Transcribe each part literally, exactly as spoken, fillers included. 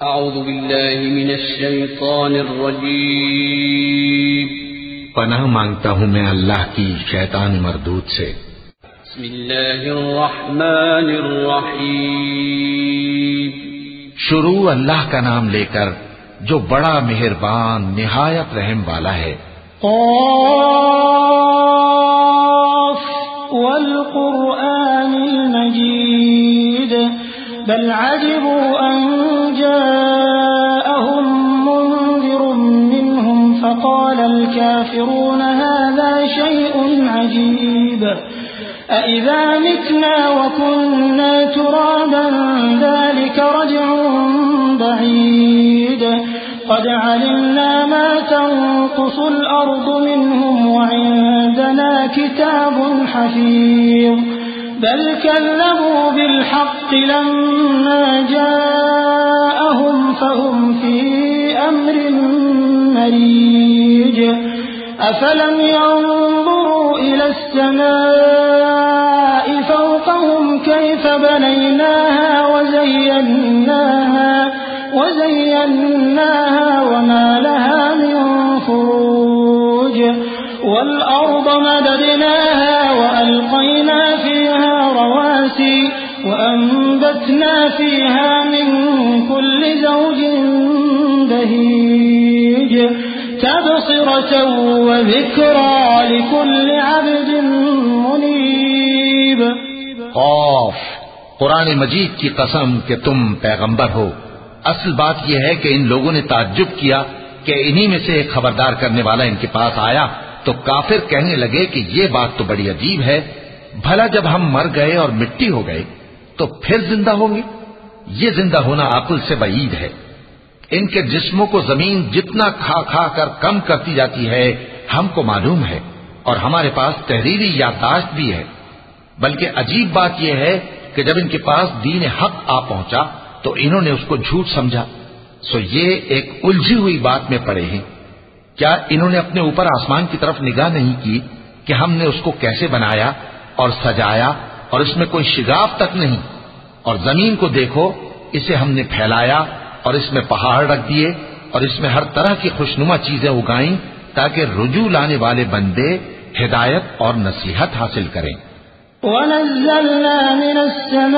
अऊज़ु बिल्लाहि मिनश शैतानिर रजीम। पनाह मांगता हूँ मैं अल्लाह की शैतान मरदूद से। बिस्मिल्लाहिर रहमानिर रहीम। शुरू अल्लाह का नाम लेकर जो बड़ा मेहरबान निहायत रहम वाला है। क़ाफ़ वल क़ुरआनिल मजीद बल अजिबू अन जाअहुम मुन्ज़िरुम मिनहुम फ़क़ालल काफ़िरून हाज़ा शैउन अजीब अइज़ा मितना व कुन्ना तुराबन ज़ालिका रज्उन बईद क़द अलिमना मा तंक़ुसुल अर्दु मिनहुम व इंदना किताबुन हफ़ीज़ बल कज़्ज़बू बिल हक़्क़ि लम्मा जाअहुम फ़हुम फ़ी अम्रिन मरीज अफ़लम यंज़ुरू इलस समाइ फ़ौक़हुम कैफ़ बनयनाहा व ज़य्यन्नाहा व ज़य्यन्नाहा व मा लहा मिन फ़ुरूज वल अर्द मददनाहा व अलक़ैना फ़ीहा रवासी व अम्बतना फ़ीहा मिन कुल्लि ज़ौजिन बहीज तबसिरतन व ज़िक्रा लिकुल्लि अब्दिन मुनीब। क़ाफ़, कुरान मजीद की कसम कि तुम पैगंबर हो। असल बात यह है कि इन लोगों ने ताज्जुब किया कि इन्हीं में से एक खबरदार करने वाला इनके पास आया तो काफिर कहने लगे कि ये बात तो बड़ी अजीब है, भला जब हम मर गए और मिट्टी हो गए तो फिर जिंदा होंगे? ये जिंदा होना अक्ल से बईद है। इनके जिस्मों को जमीन जितना खा खा कर कम करती जाती है हमको मालूम है, और हमारे पास तहरीरी याददाश्त भी है। बल्कि अजीब बात यह है कि जब इनके पास दीन हक आ पहुंचा तो इन्होंने उसको झूठ समझा। सो ये एक उलझी हुई बात में पड़े हैं। क्या इन्होंने अपने ऊपर आसमान की तरफ निगाह नहीं की कि हमने उसको कैसे बनाया और सजाया और इसमें कोई शिगाफ तक नहीं? और जमीन को देखो, इसे हमने फैलाया और इसमें पहाड़ रख दिए और इसमें हर तरह की खुशनुमा चीजें उगाई ताकि रुजू लाने वाले बंदे हिदायत और नसीहत हासिल करें। वनज़्ज़लना मिनस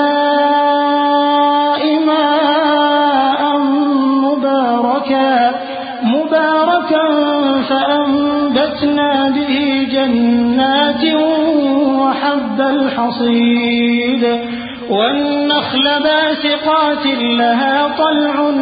समाइ माअन मुबारकन मुबारकन फ़अंबतना बिही जन्नातिन व हब्बल हसीद वन्नख़्ल बासिक़ातिन लहा तल्उन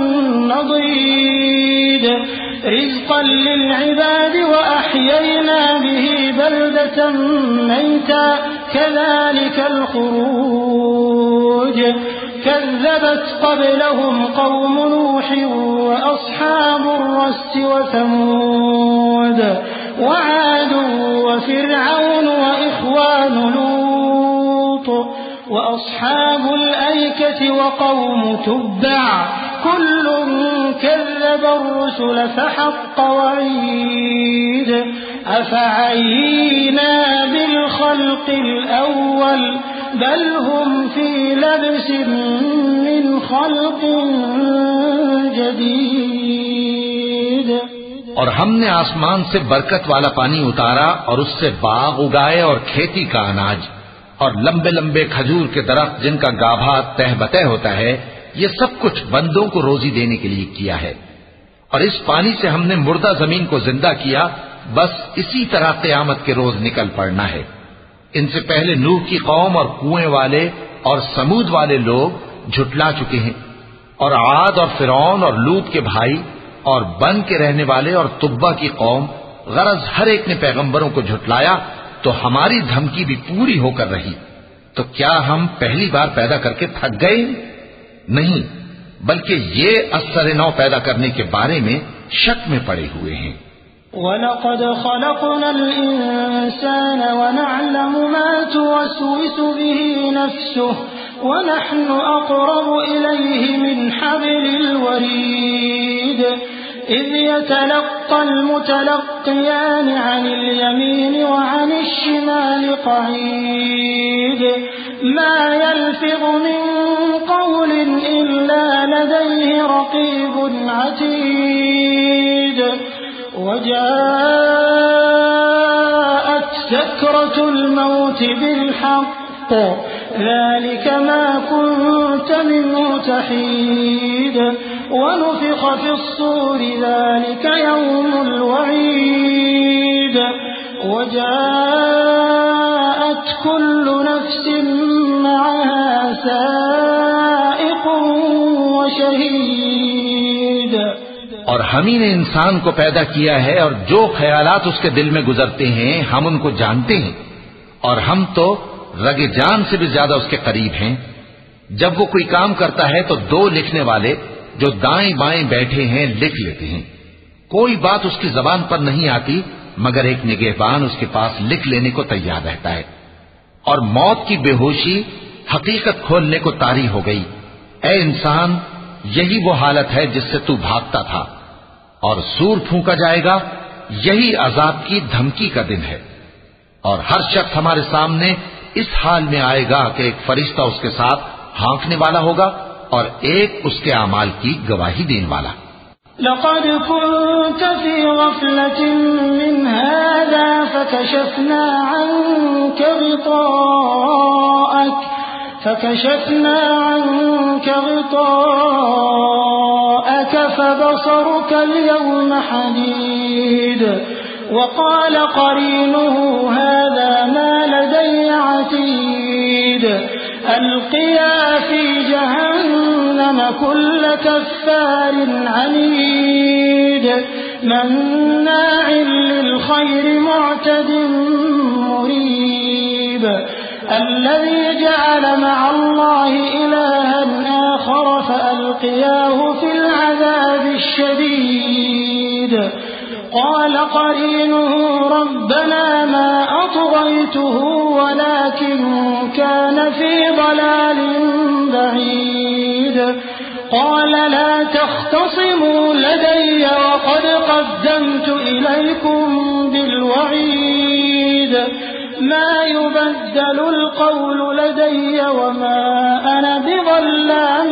नदीद रिज़क़न लिलइबाद व अह्ययना बिही बलदतन मैता कज़ालिकल ख़ुरूज कज़्ज़बत क़ब्लहुम क़ौमु नूह व अस्हाबुर रस्स व समूद व आद व फ़िरऔन व इख़वानु लूत व अस्हाबुल ऐकति व क़ौमु तुब्बअ कुल्लुन कज़्ज़ब अर्रुसुल फ़हक़्क़ वഈद अफ़अयीना बिलख़ल्क़िल अव्वल बल हुम फ़ी लब्सिन मिन ख़ल्क़िन जदीद। और हमने आसमान से बरकत वाला पानी उतारा और उससे बाग उगाए और खेती का अनाज और लंबे लंबे खजूर के दरख्त जिनका गाभा तह बतह होता है, ये सब कुछ बंदों को रोजी देने के लिए किया है। और इस पानी से हमने मुर्दा जमीन को जिंदा किया। बस इसी तरह क़यामत के रोज निकल पड़ना है। इनसे पहले नूह की कौम और कुएं वाले और समूद वाले लोग झुटला चुके हैं, और आद और फिरौन और लूत के भाई और बन के रहने वाले और तुब्बा की कौम, गरज हर एक ने पैगंबरों को झुटलाया तो हमारी धमकी भी पूरी होकर रही। तो क्या हम पहली बार पैदा करके थक गए? नहीं, बल्कि ये असर नौ पैदा करने के बारे में शक में पड़े हुए हैं। वलक़द ख़लक़नल इंसान व नअलमु मा तुवस्विसु बिही नफ्सुहु व नहनु अक़रबु इलैहि मिन हब्लिल वरीद إذ يتلقى المتلقيان عن اليمين وعن الشمال قعيد ما يلفظ من قول إلا لديه رقيب عتيد وجاءت سكرة الموت بالحق ذلك ما كنت منه تحيد ونفخ في الصور ذلك يوم الوعيد وجاءت كل نفس معها سائق وشهيد और हम ही ने इंसान को पैदा किया है और जो ख्यालात उसके दिल में गुजरते हैं हम उनको जानते हैं और हम तो रगे जान से भी ज्यादा उसके करीब हैं। जब वो कोई काम करता है तो दो लिखने वाले जो दाएं बाएं बैठे हैं लिख लेते हैं। कोई बात उसकी जबान पर नहीं आती मगर एक निगहबान उसके पास लिख लेने को तैयार रहता है। और मौत की बेहोशी हकीकत खोलने को तारी हो गई। ऐ इंसान, यही वो हालत है जिससे तू भागता था और सूर फूंका जाएगा, यही अजाब की धमकी का दिन है। और हर शख्स हमारे सामने इस हाल में आएगा कि एक फरिश्ता उसके साथ हाँकने वाला होगा और एक उसके अमाल की गवाही देने वाला। लक़द कुन्त फ़ी ग़फ़लतिन मिन हाज़ा फ़कशफ़ना अन्क ग़िताअक फ़कशफ़ना अन्क ग़िताअक फ़बसरुक अल-यौम हदीद वक़ाल क़रीनुहु हाज़ा मा लदय्य अतीद अल्क़िया फ़ी जहन्नम कुल्ल कफ़्फ़ारिन अनीद मन्नाअ लिल-ख़ैरि मुअतदिन मुरीब الذي جعل مع الله إلها آخر فألقياه في العذاب الشديد قال قرينه ربنا ما أطغيته ولكن كان في ضلال بعيد قال لا تختصموا لدي وقد قدمت إليكم بالوعيد ما يبدل القول لدي وما أنا بظلام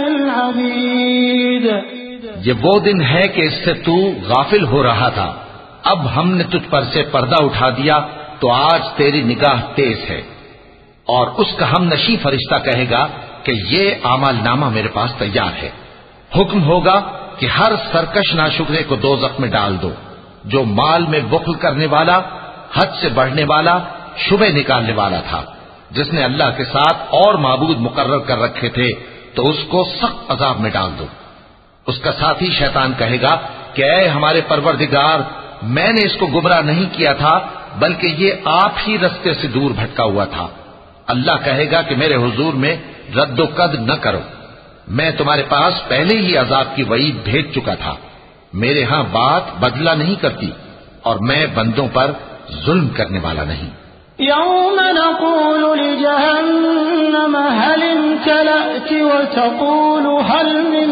للعبيد। ये वो दिन है कि इससे तू गाफिल हो रहा था, अब हमने तुझ पर से पर्दा उठा दिया तो आज तेरी निगाह तेज है। और उसका हम नशी फरिश्ता कहेगा कि ये आमाल नामा मेरे पास तैयार है। हुक्म होगा कि हर सरकश नाशुक्रे को दोज़ख में डाल दो। जो माल में बुख्ल करने वाला, हद से बढ़ने वाला, शुबे निकालने वाला था, जिसने अल्लाह के साथ और माबूद मुकर्रर कर रखे थे, तो उसको सख्त अजाब में डाल दो। उसका साथी शैतान कहेगा कि ऐ हमारे परवरदिगार, मैंने इसको गुमराह नहीं किया था बल्कि ये आप ही रस्ते से दूर भटका हुआ था। अल्लाह कहेगा कि मेरे हुजूर में रद्दो कद न करो, मैं तुम्हारे पास पहले ही अजाब की वईद भेज चुका था। मेरे यहां बात बदला नहीं करती और मैं बंदों पर जुल्म करने वाला नहीं। यौम नक़ूलु लिजहन्नम हल इम्तलअति व तक़ूलु हल मिन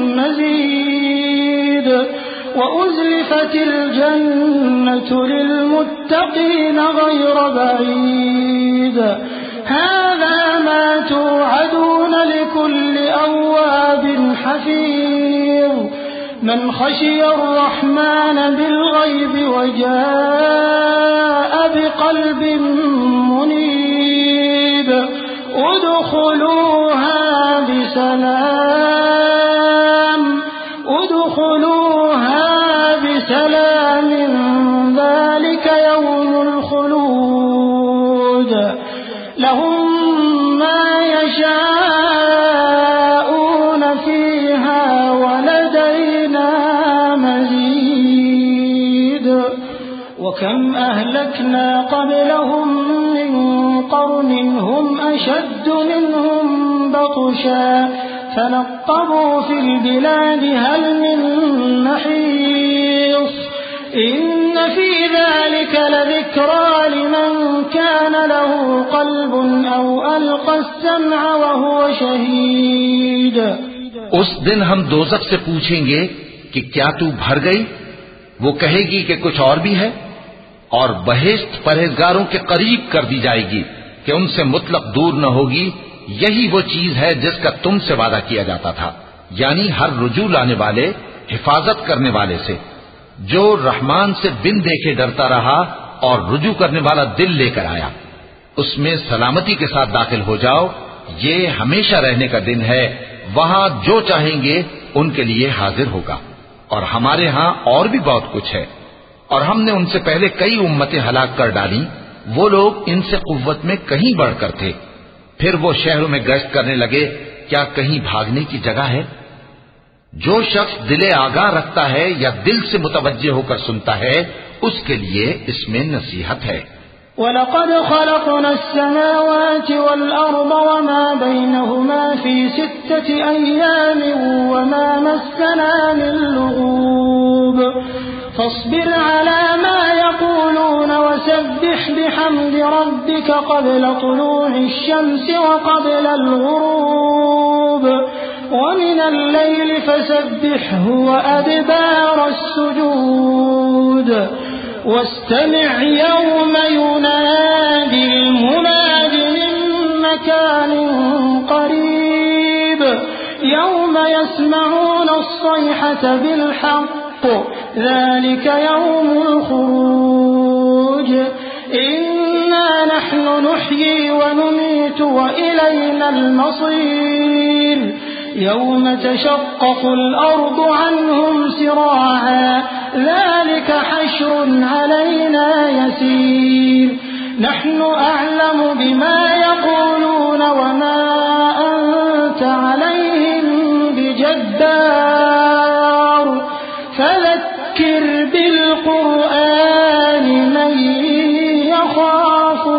मज़ीद व उज़्लिफ़तिल जन्नतु लिलमुत्तक़ीन ग़ैर बईद हाज़ा मा तुअदून लिकुल्लि अव्वाबिन हफ़ीज़ मन खशिय अर्रहमान बिलग़ैब वजाअ बिक़ल्बिन मुनीब उदख़ुलूहा बिसलाम उदख़ुलूहा बिसलामिन ज़ालिक यौमुल ख़ुलूद लहुम मा यशाऊन फ़ीहा वलदैना मज़ीद वकम अहलकना क़ब्लहुम मिन क़र्न हुम अशद्दु मिनहुम बत्शा फनक़्क़बू फ़िल बिलादि हल मिन महीस इन्न फ़ी ज़ालिक लज़िक्रा लिमन कान लहू क़ल्बुन औ अल्क़ा अस्समअ व हुव शहीद। उस दिन हम दोज़ख से पूछेंगे कि क्या तू भर गई? वो कहेगी कि कुछ और भी है। और बहिश्त परहेजगारों के करीब कर दी जाएगी कि उनसे मुतलक दूर न होगी। यही वो चीज है जिसका तुमसे वादा किया जाता था, यानी हर रुजू लाने वाले, हिफाजत करने वाले से। जो रहमान से बिन देखे डरता रहा और रुजू करने वाला दिल लेकर आया, उसमें सलामती के साथ दाखिल हो जाओ। ये हमेशा रहने का दिन है, वहां जो चाहेंगे उनके लिए हाजिर होगा। और हमारे यहां और भी बहुत कुछ है। और हमने उनसे पहले कई उम्मतें हलाक कर डाली, वो लोग इनसे कुव्वत में कहीं बढ़कर थे। फिर वो शहरों में गश्त करने लगे, क्या कहीं भागने की जगह है? जो शख्स दिले आगाह रखता है या दिल से मुतवज्जे होकर सुनता है, उसके लिए इसमें नसीहत है। वलक़द ख़लक़ना अस्समावाति वल अर्द वमा बैनहुमा फ़ी सित्तति अय्यामिन वमा मस्सना मिन लुग़ूब फ़स्बिर अला मा यक़ूलून वसब्बिह बिहम्दि रब्बिका क़ब्ल तुलूഇ श्शम्सि व क़ब्लल ग़ुरूब वमिनल लैलि फ़सब्बिहहु व अदबारस सुजूद वस्तमिዕ यौम युनादिल मुनादि मिन मकानिन क़रीब यौम यस्मऊन अस्सयहता बिलहक़्क़ ज़ालिक यौमुल ख़ुरूज इन्ना नहनु नुह्यी व नुमीतु व इलैनल मसीर यौम तशक़्क़क़ुल अर्दु अन्हुम सिराअा ज़ालिक हश्रुन अलैना यसीर नहनु अअलमु बिमा यक़ूलून वमा अंत अलैहिम बिजब्बार फज़क्किर बिलक़ुरआनि मन यख़ाफ़ु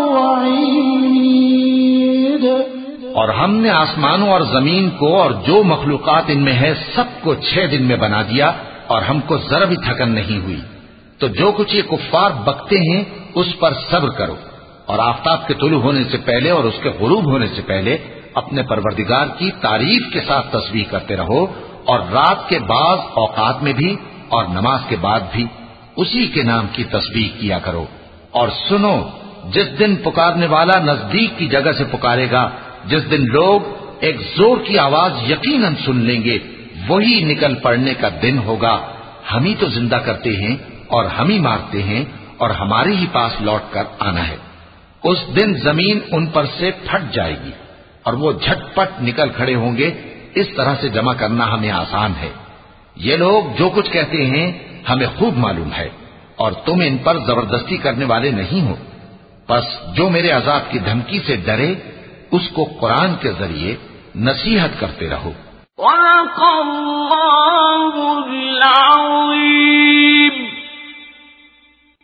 वईद। और हमने आसमानों और जमीन को और जो मखलूकात इनमें है सबको छह दिन में बना दिया और हमको जरा भी थकन नहीं हुई। तो जो कुछ ये कुफ्फार बकते हैं उस पर सब्र करो और आफताब के तुलू होने से पहले और उसके गुरूब होने से पहले अपने परवरदिगार की तारीफ के साथ तस्बीह करते रहो और रात के बाज़ औकात में भी और नमाज के बाद भी उसी के नाम की तस्बीह किया करो। और सुनो, जिस दिन पुकारने वाला नजदीक की जगह से पुकारेगा, जिस दिन लोग एक जोर की आवाज यकीनन सुन लेंगे, वही निकल पड़ने का दिन होगा। हम ही तो जिंदा करते हैं और हम ही मारते हैं और हमारे ही पास लौट कर आना है। उस दिन जमीन उन पर से फट जाएगी और वो झटपट निकल खड़े होंगे। इस तरह से जमा करना हमें आसान है। ये लोग जो कुछ कहते हैं हमें खूब मालूम है और तुम इन पर जबरदस्ती करने वाले नहीं हो। बस जो मेरे अजाब की धमकी से डरे उसको कुरान के जरिए नसीहत करते रहो।